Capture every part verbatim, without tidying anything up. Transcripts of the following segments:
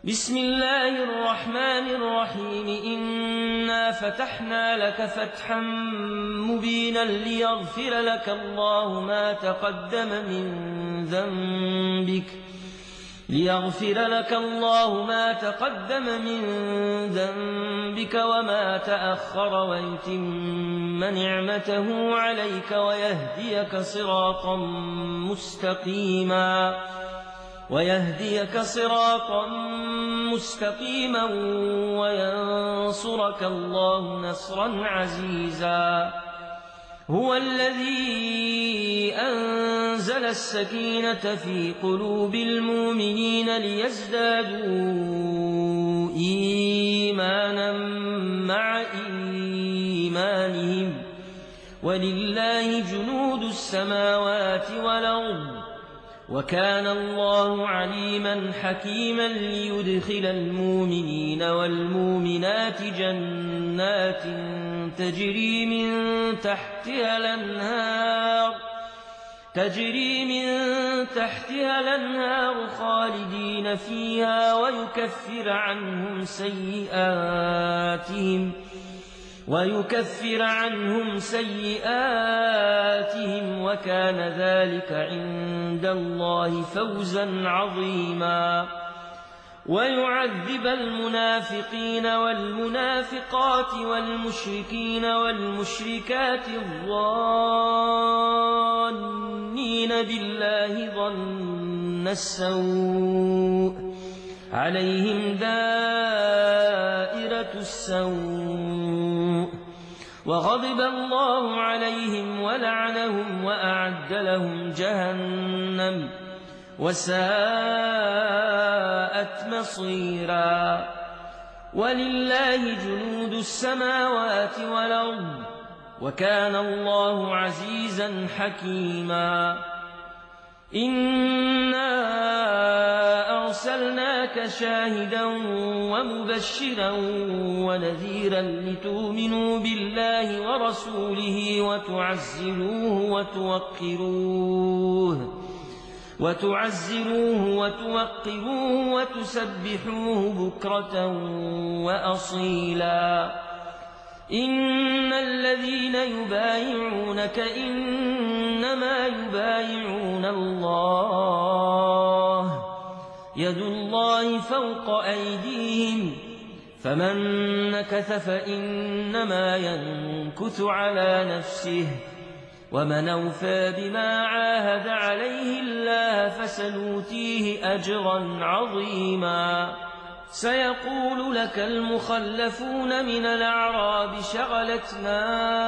بسم الله الرحمن الرحيم إنا فتحنا لك فتحا مبينا ليغفر لك الله ما تقدم من ذنبك ليغفر لك الله ما تقدم من ذنبك وما تأخر ويتم نعمته عليك ويهديك صراطا مستقيما ويهديك صراطا مستقيما وينصرك الله نصرا عزيزا. هو الذي أنزل السكينة في قلوب المؤمنين ليزدادوا إيمانا مع إيمانهم ولله جنود السماوات والأرض وكان الله عليما حكيما ليدخل المؤمنين والمؤمنات جنات تجري من تحتها الأنهار تجري من تحتها الأنهار خالدين فيها ويكفر عنهم سيئاتهم ويكفر عنهم سيئاتهم وكان ذلك عند الله فوزا عظيما. ويعذب المنافقين والمنافقات والمشركين والمشركات الظانين بالله ظن السوء عليهم دائرة السوء وغضب الله عليهم ولعنهم وأعد لهم جهنم وساءت مصيرا. ولله جنود السماوات والأرض وكان الله عزيزا حكيما. إنا أرسلناك شاهدا ومبشرا ونذيرا لتؤمنوا بالله ورسوله وتعزروه وتوقروه وتعزروه وتوقروه وتسبحوه بكرة وأصيلا. إن الذين يبايعونك إنما يبايعون الله يد الله فوق أيديهم فمن نكث فإنما ينكث على نفسه ومن أوفى بما عاهد عليه الله فسنؤتيه أجرا عظيما. سيقول لك المخلفون من الأعراب شغلتنا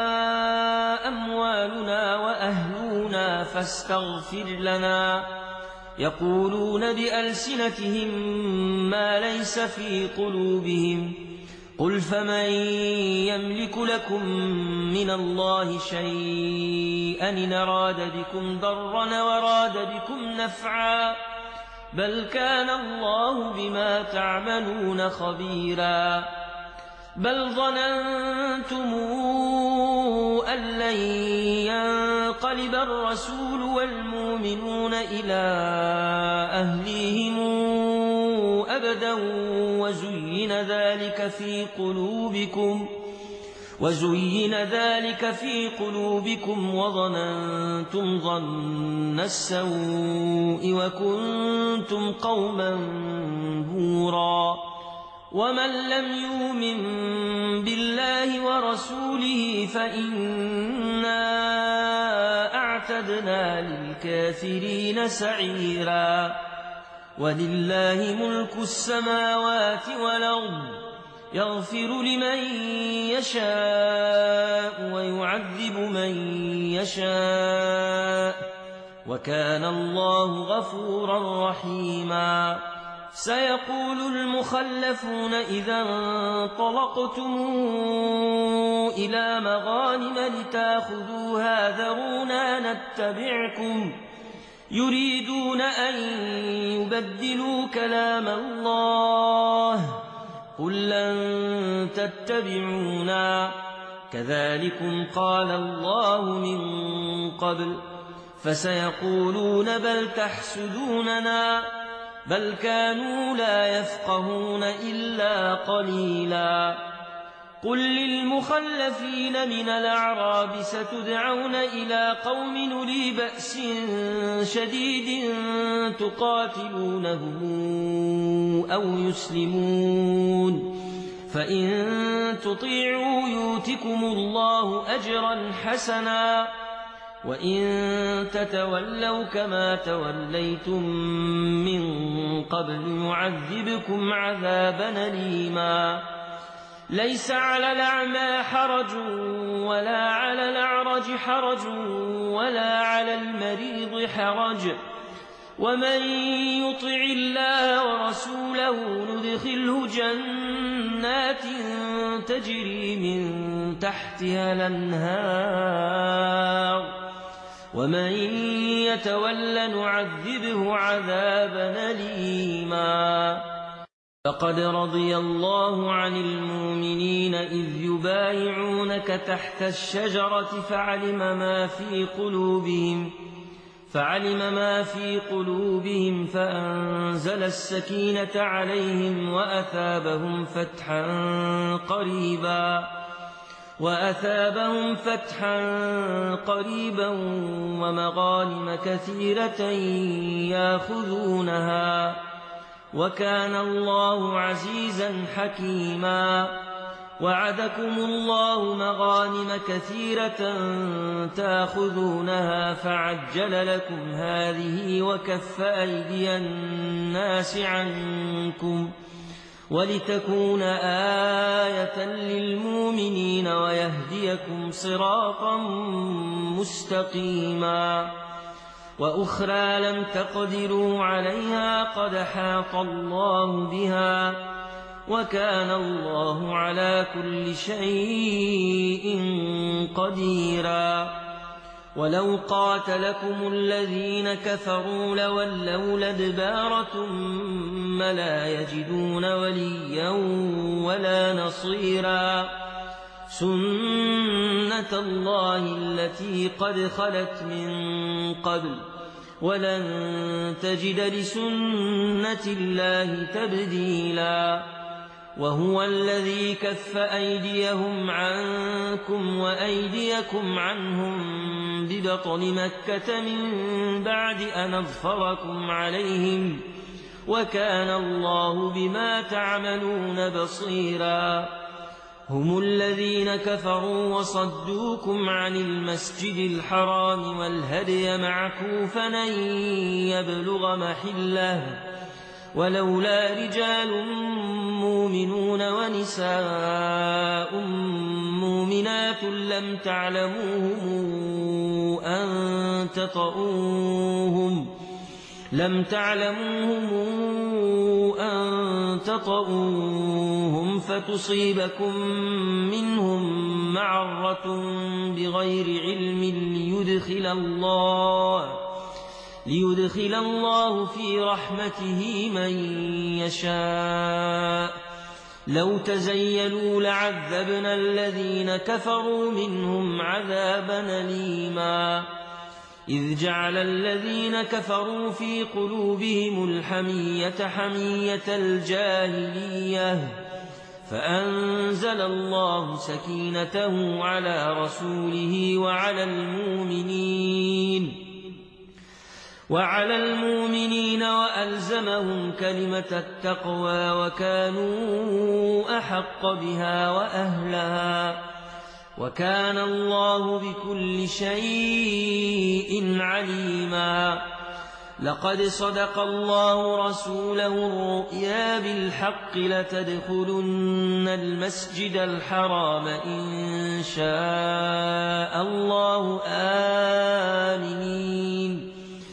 أموالنا وأهلنا فاستغفر لنا يقولون بألسنتهم ما ليس في قلوبهم قل فمن يملك لكم من الله شيئا إن أراد بكم ضرا وراد بكم نفعا بل كان الله بما تعملون خبيرا. بل ظننتم أن لن ينقلب الرسول والمؤمنون إلى أهليهم أبدا وزين ذلك في قلوبكم وزين ذلك في قلوبكم وظننتم ظن السوء وكنتم قوما بورا. ومن لم يؤمن بالله ورسوله فإنا أعتدنا للكافرين سعيرا. ولله ملك السماوات والأرض يغفر لمن يشاء ويعذب من يشاء وكان الله غفورا رحيما. سيقول المخلفون إذا انطلقتم إلى مغانم لتاخذوها ذرونا نتبعكم يريدون أن يبدلوا كلام الله قل لن تتبعونا كذلكم قال الله من قبل فسيقولون بل تحسدوننا بل كانوا لا يفقهون إلا قليلا قل للمخلفين من الأعراب ستدعون إلى قوم أولي بأس شديد تقاتلونهم أو يسلمون فإن تطيعوا يؤتكم الله أجرا حسنا وإن تتولوا كما توليتم من قبل يعذبكم عذابا أليما ليس على الأعمى حرج ولا على الأعرج حرج ولا على المريض حرج ومن يطع الله ورسوله ندخله جنات تجري من تحتها الأنهار ومن يتول نعذبه عذابا أليما لقد رضي الله عن المؤمنين إذ يبايعونك تحت الشجرة فعلم ما في قلوبهم فعلم ما في قلوبهم فأنزل السكينة عليهم وأثابهم فتحا قريبا وأثابهم فتحا قريبا ومغانم كثيرة يأخذونها وكان الله عزيزا حكيما وعدكم الله مغانم كثيرة تأخذونها فعجل لكم هذه وكف أيدي الناس عنكم ولتكون آية للمؤمنين ويهديكم صراطا مستقيما وأخرى لم تقدروا عليها قد حاط الله بها وكان الله على كل شيء قديرا ولو قاتلكم الذين كفروا لولوا الأدبار ثم لا يجدون وليا ولا نصيرا سنة الله التي قد خلت من قبل ولن تجد لسنة الله تبديلا وهو الذي كف أيديهم عنكم وأيديكم عنهم ببطن مكة من بعد أن أظفركم عليهم وكان الله بما تعملون بصيرا هم الذين كفروا وصدوكم عن المسجد الحرام والهدي معكوفا أن يبلغ محله ولولا رجال مؤمنون ونساء مؤمنات لم تعلموهم أن تطؤوهم لم تعلموهم أن تطؤوهم فتصيبكم منهم معرة بغير علم ليدخل الله ليدخل الله في رحمته من يشاء لو تزيلوا لعذبنا الذين كفروا منهم عذابا أليما إذ جعل الذين كفروا في قلوبهم الحمية حمية الجاهلية فأنزل الله سكينته على رسوله وعلى المؤمنين وعلى المؤمنين وألزمهم كلمة التقوى وكانوا أحق بها وأهلها وكان الله بكل شيء عليما لقد صدق الله رسوله الرؤيا بالحق لتدخلن المسجد الحرام إن شاء الله آمنين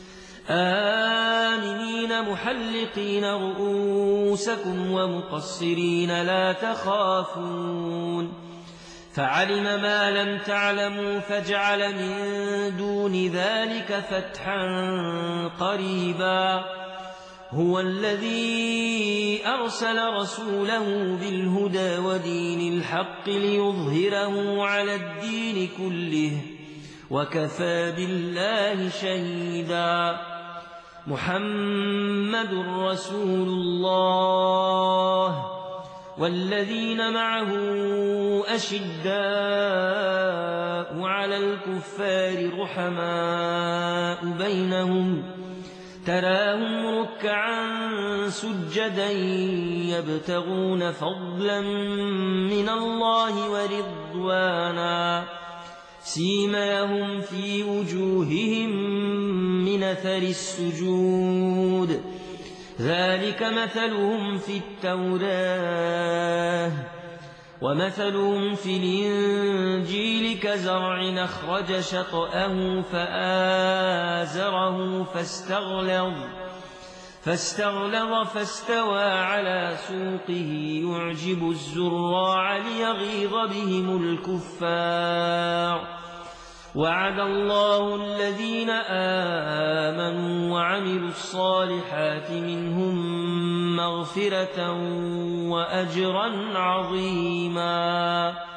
آمنين محلقين رؤوسكم ومقصرين لا تخافون فعلم ما لم تعلموا فجعل من دون ذلك فتحا قريبا هو الذي أرسل رسوله بالهدى ودين الحق ليظهره على الدين كله وكفى بالله شهيدا محمد رسول الله والذين معه أشداء على الكفار رحماء بينهم تراهم ركعا سجدا يبتغون فضلا من الله ورضوانا سيماهم في وجوههم من أثر السجود ذلك مثلهم في التوراة ومثلهم في الإنجيل كزرع أخرج شطأه فآزره فاستغلظ فاستغلظ فاستوى على سوقه يعجب الزراع ليغيظ بهم الكفار وعد الله الذين آمنوا وعملوا الصالحات منهم مغفرة وأجرا عظيما.